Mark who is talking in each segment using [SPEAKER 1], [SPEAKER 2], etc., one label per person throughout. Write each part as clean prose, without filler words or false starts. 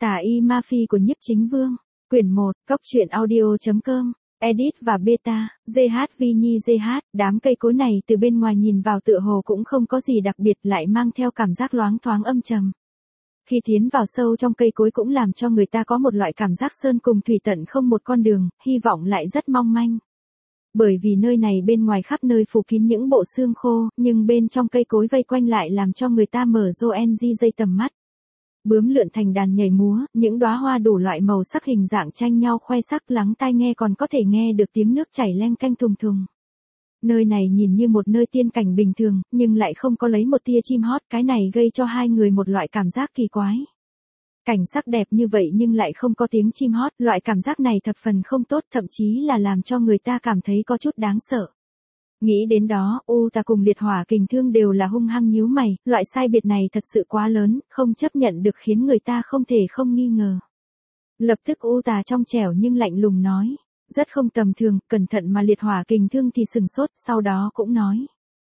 [SPEAKER 1] Tà y ma phi của Nhiếp Chính Vương. Quyển 1, Cốc truyện audio.com. Edit và beta, GHV Nhi GH, đám cây cối này từ bên ngoài nhìn vào tựa hồ cũng không có gì đặc biệt, lại mang theo cảm giác loáng thoáng âm trầm. Khi tiến vào sâu trong cây cối cũng làm cho người ta có một loại cảm giác sơn cùng thủy tận không một con đường, hy vọng lại rất mong manh. Bởi vì nơi này bên ngoài khắp nơi phủ kín những bộ xương khô, nhưng bên trong cây cối vây quanh lại làm cho người ta mở dây tầm mắt. Bướm lượn thành đàn nhảy múa, những đóa hoa đủ loại màu sắc hình dạng tranh nhau khoe sắc, lắng tai nghe còn có thể nghe được tiếng nước chảy leng keng thùng thùng. Nơi này nhìn như một nơi tiên cảnh bình thường, nhưng lại không có lấy một tia chim hót, cái này gây cho hai người một loại cảm giác kỳ quái. Cảnh sắc đẹp như vậy nhưng lại không có tiếng chim hót, loại cảm giác này thập phần không tốt, thậm chí là làm cho người ta cảm thấy có chút đáng sợ. Nghĩ đến đó, Ta cùng Liệt Hỏa Kình Thương đều là hung hăng nhíu mày, loại sai biệt này thật sự quá lớn, không chấp nhận được khiến người ta không thể không nghi ngờ. Lập tức Ta trong trẻo nhưng lạnh lùng nói, rất không tầm thường, cẩn thận mà Liệt Hỏa Kình Thương thì sừng sốt, sau đó cũng nói.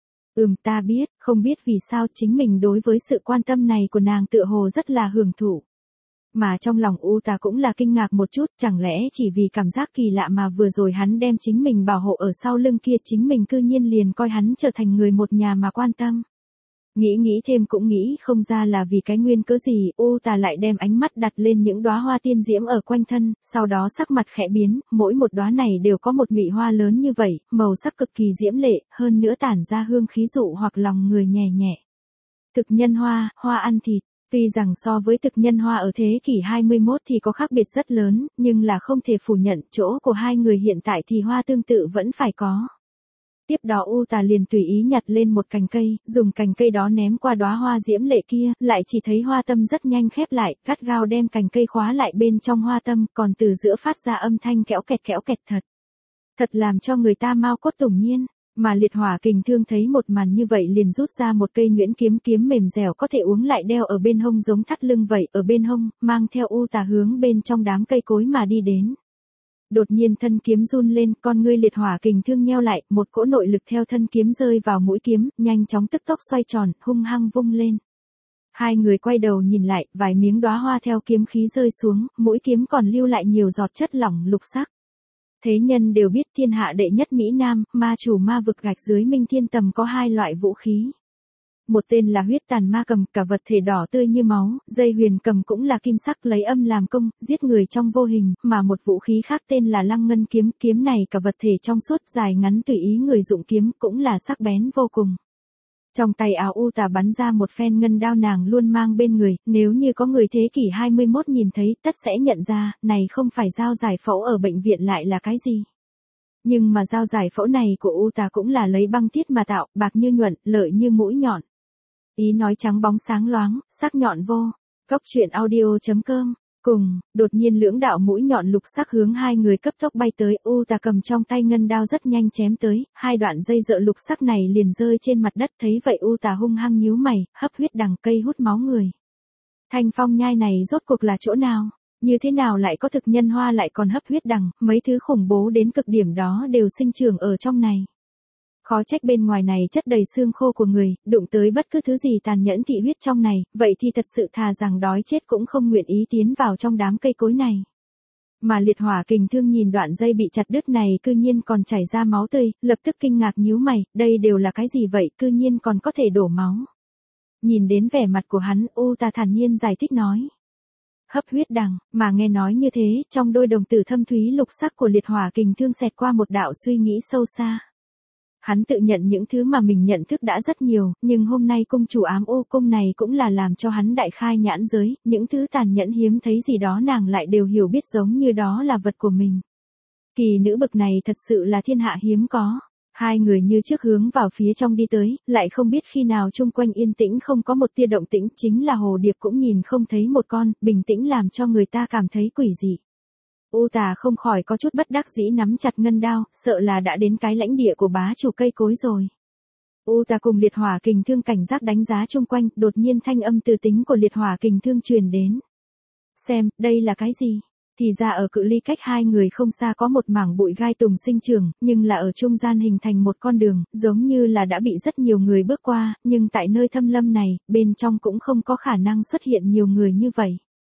[SPEAKER 1] Ta biết, không biết vì sao chính mình đối với sự quan tâm này của nàng tựa hồ rất là hưởng thụ. Mà trong lòng Ta cũng là kinh ngạc một chút, chẳng lẽ chỉ vì cảm giác kỳ lạ mà vừa rồi hắn đem chính mình bảo hộ ở sau lưng kia, chính mình cư nhiên liền coi hắn trở thành người một nhà mà quan tâm. Nghĩ thêm cũng nghĩ không ra là vì cái nguyên cớ gì, Ta lại đem ánh mắt đặt lên những đóa hoa tiên diễm ở quanh thân, sau đó sắc mặt khẽ biến, mỗi một đóa này đều có một nhụy hoa lớn như vậy, màu sắc cực kỳ diễm lệ, hơn nữa tản ra hương khí dụ hoặc lòng người nhẹ nhẹ. Thực nhân hoa, hoa ăn thịt. Tuy rằng so với thực nhân hoa ở thế kỷ 21 thì có khác biệt rất lớn, nhưng là không thể phủ nhận chỗ của hai người hiện tại thì hoa tương tự vẫn phải có. Tiếp đó Ta liền tùy ý nhặt lên một cành cây, dùng cành cây đó ném qua đóa hoa diễm lệ kia, lại chỉ thấy hoa tâm rất nhanh khép lại, gắt gao đem cành cây khóa lại bên trong hoa tâm, còn từ giữa phát ra âm thanh kéo kẹt thật. Thật làm cho người ta mao cốt tủng nhiên. Mà Liệt Hỏa Kình Thương thấy một màn như vậy liền rút ra một cây nhuyễn kiếm mềm dẻo có thể uống lại đeo ở bên hông giống thắt lưng vậy, ở bên hông, mang theo Ta hướng bên trong đám cây cối mà đi đến. Đột nhiên thân kiếm run lên, con ngươi Liệt Hỏa Kình Thương nheo lại, một cỗ nội lực theo thân kiếm rơi vào mũi kiếm, nhanh chóng tức tốc xoay tròn, hung hăng vung lên. Hai người quay đầu nhìn lại, vài miếng đóa hoa theo kiếm khí rơi xuống, mũi kiếm còn lưu lại nhiều giọt chất lỏng lục sắc. Thế nhân đều biết thiên hạ đệ nhất Mỹ Nam, ma chủ ma vực gạch dưới Minh Thiên Tầm có hai loại vũ khí. Một tên là huyết tàn ma cầm, cả vật thể đỏ tươi như máu, dây huyền cầm cũng là kim sắc lấy âm làm công, giết người trong vô hình, mà một vũ khí khác tên là lăng ngân kiếm, kiếm này cả vật thể trong suốt dài ngắn tùy ý người dụng kiếm, cũng là sắc bén vô cùng. Trong tay áo Ta bắn ra một phen ngân đao nàng luôn mang bên người, nếu như có người thế kỷ 21 nhìn thấy, tất sẽ nhận ra, này không phải dao giải phẫu ở bệnh viện lại là cái gì. Nhưng mà dao giải phẫu này của Ta cũng là lấy băng tiết mà tạo, bạc như nhuận, lợi như mũi nhọn. Ý nói trắng bóng sáng loáng, sắc nhọn vô. Cốc truyện audio.com. Cùng, đột nhiên lưỡng đạo mũi nhọn lục sắc hướng hai người cấp tốc bay tới, Ta cầm trong tay ngân đao rất nhanh chém tới, hai đoạn dây dợ lục sắc này liền rơi trên mặt đất, thấy vậy Ta hung hăng nhíu mày, hấp huyết đằng cây hút máu người. Thanh phong nhai này rốt cuộc là chỗ nào? Như thế nào lại có thực nhân hoa lại còn hấp huyết đằng, mấy thứ khủng bố đến cực điểm đó đều sinh trưởng ở trong này. Khó trách bên ngoài này chất đầy xương khô của người, đụng tới bất cứ thứ gì tàn nhẫn thị huyết trong này, vậy thì thật sự thà rằng đói chết cũng không nguyện ý tiến vào trong đám cây cối này. Mà Liệt Hỏa Kình Thương nhìn đoạn dây bị chặt đứt này cư nhiên còn chảy ra máu tươi, lập tức kinh ngạc nhíu mày, đây đều là cái gì vậy, cư nhiên còn có thể đổ máu. Nhìn đến vẻ mặt của hắn, Ta thản nhiên giải thích nói. Hấp huyết đằng, mà nghe nói như thế, trong đôi đồng tử thâm thúy lục sắc của Liệt Hỏa Kình Thương xẹt qua một đạo suy nghĩ sâu xa. Hắn tự nhận những thứ mà mình nhận thức đã rất nhiều, nhưng hôm nay cung chủ ám ô cung này cũng là làm cho hắn đại khai nhãn giới, những thứ tàn nhẫn hiếm thấy gì đó nàng lại đều hiểu biết giống như đó là vật của mình. Kỳ nữ bực này thật sự là thiên hạ hiếm có. Hai người như trước hướng vào phía trong đi tới, lại không biết khi nào chung quanh yên tĩnh không có một tia động tĩnh, chính là hồ điệp cũng nhìn không thấy một con, bình tĩnh làm cho người ta cảm thấy quỷ dị. Ta không khỏi có chút bất đắc dĩ nắm chặt ngân đao, sợ là đã đến cái lãnh địa của bá chủ cây cối rồi. Ta cùng Liệt Hỏa Kình Thương cảnh giác đánh giá chung quanh, đột nhiên thanh âm từ tính của Liệt Hỏa Kình Thương truyền đến. Xem, đây là cái gì? Thì ra ở cự ly cách hai người không xa có một mảng bụi gai tùng sinh trưởng, nhưng là ở trung gian hình thành một con đường, giống như là đã bị rất nhiều người bước qua, nhưng tại nơi thâm lâm này, bên trong cũng không có khả năng xuất hiện nhiều người như vậy.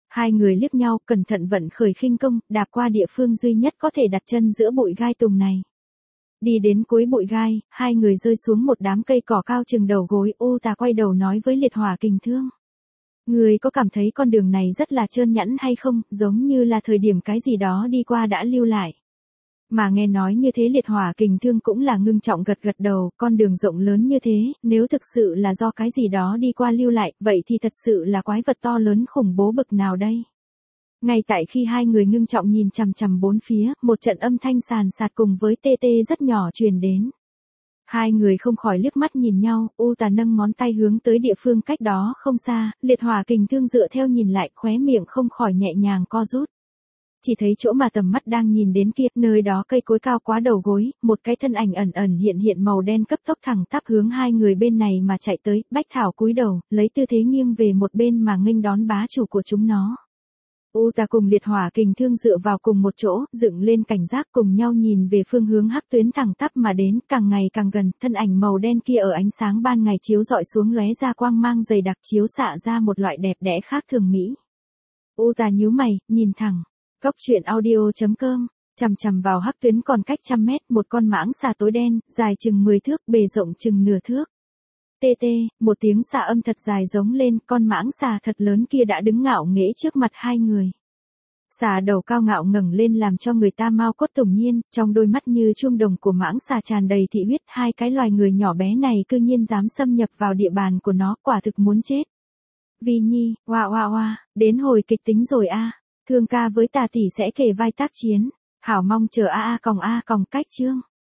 [SPEAKER 1] Hai người liếc nhau, cẩn thận vận khởi khinh công, đạp qua địa phương duy nhất có thể đặt chân giữa bụi gai tùng này. Đi đến cuối bụi gai, hai người rơi xuống một đám cây cỏ cao chừng đầu gối. Ô Tà quay đầu nói với Liệt Hỏa Kình Thương. Người có cảm thấy con đường này rất là trơn nhẵn hay không, giống như là thời điểm cái gì đó đi qua đã lưu lại. Mà nghe nói như thế Liệt Hỏa Kình Thương cũng là ngưng trọng gật gật đầu, con đường rộng lớn như thế, nếu thực sự là do cái gì đó đi qua lưu lại, vậy thì thật sự là quái vật to lớn khủng bố bực nào đây. Ngay tại khi hai người ngưng trọng nhìn chằm chằm bốn phía, một trận âm thanh sàn sạt cùng với tê tê rất nhỏ truyền đến. Hai người không khỏi liếc mắt nhìn nhau, U Tà nâng ngón tay hướng tới địa phương cách đó không xa, Liệt Hỏa Kình Thương dựa theo nhìn lại, khóe miệng không khỏi nhẹ nhàng co rút. Chỉ thấy chỗ mà tầm mắt đang nhìn đến kia, nơi đó cây cối cao quá đầu gối, một cái thân ảnh ẩn ẩn hiện hiện màu đen cấp tốc thẳng tắp hướng hai người bên này mà chạy tới. Bách Thảo cúi đầu, lấy tư thế nghiêng về một bên mà nghênh đón bá chủ của chúng nó. U Tà cùng Liệt Hỏa Kình Thương dựa vào cùng một chỗ, dựng lên cảnh giác cùng nhau nhìn về phương hướng hắc tuyến thẳng tắp mà đến, càng ngày càng gần, thân ảnh màu đen kia ở ánh sáng ban ngày chiếu rọi xuống lóe ra quang mang dày đặc chiếu xạ ra một loại đẹp đẽ khác thường mỹ. U Tà nhíu mày, nhìn thẳng. Cốc truyện audio.com, chằm chằm vào hắc tuyến còn cách trăm mét, một con mãng xà tối đen, dài chừng 10 thước, bề rộng chừng nửa thước. Tê tê, một tiếng xà âm thật dài giống lên, con mãng xà thật lớn kia đã đứng ngạo nghễ trước mặt hai người. Xà đầu cao ngạo ngẩng lên làm cho người ta mao cốt tủng nhiên, trong đôi mắt như chuông đồng của mãng xà tràn đầy thị huyết, hai cái loài người nhỏ bé này cư nhiên dám xâm nhập vào địa bàn của nó, quả thực muốn chết. Vi Nhi, oa, đến hồi kịch tính rồi a. Thương ca với Tà tỷ sẽ kề vai tác chiến. Hảo mong chờ a còng cách chương.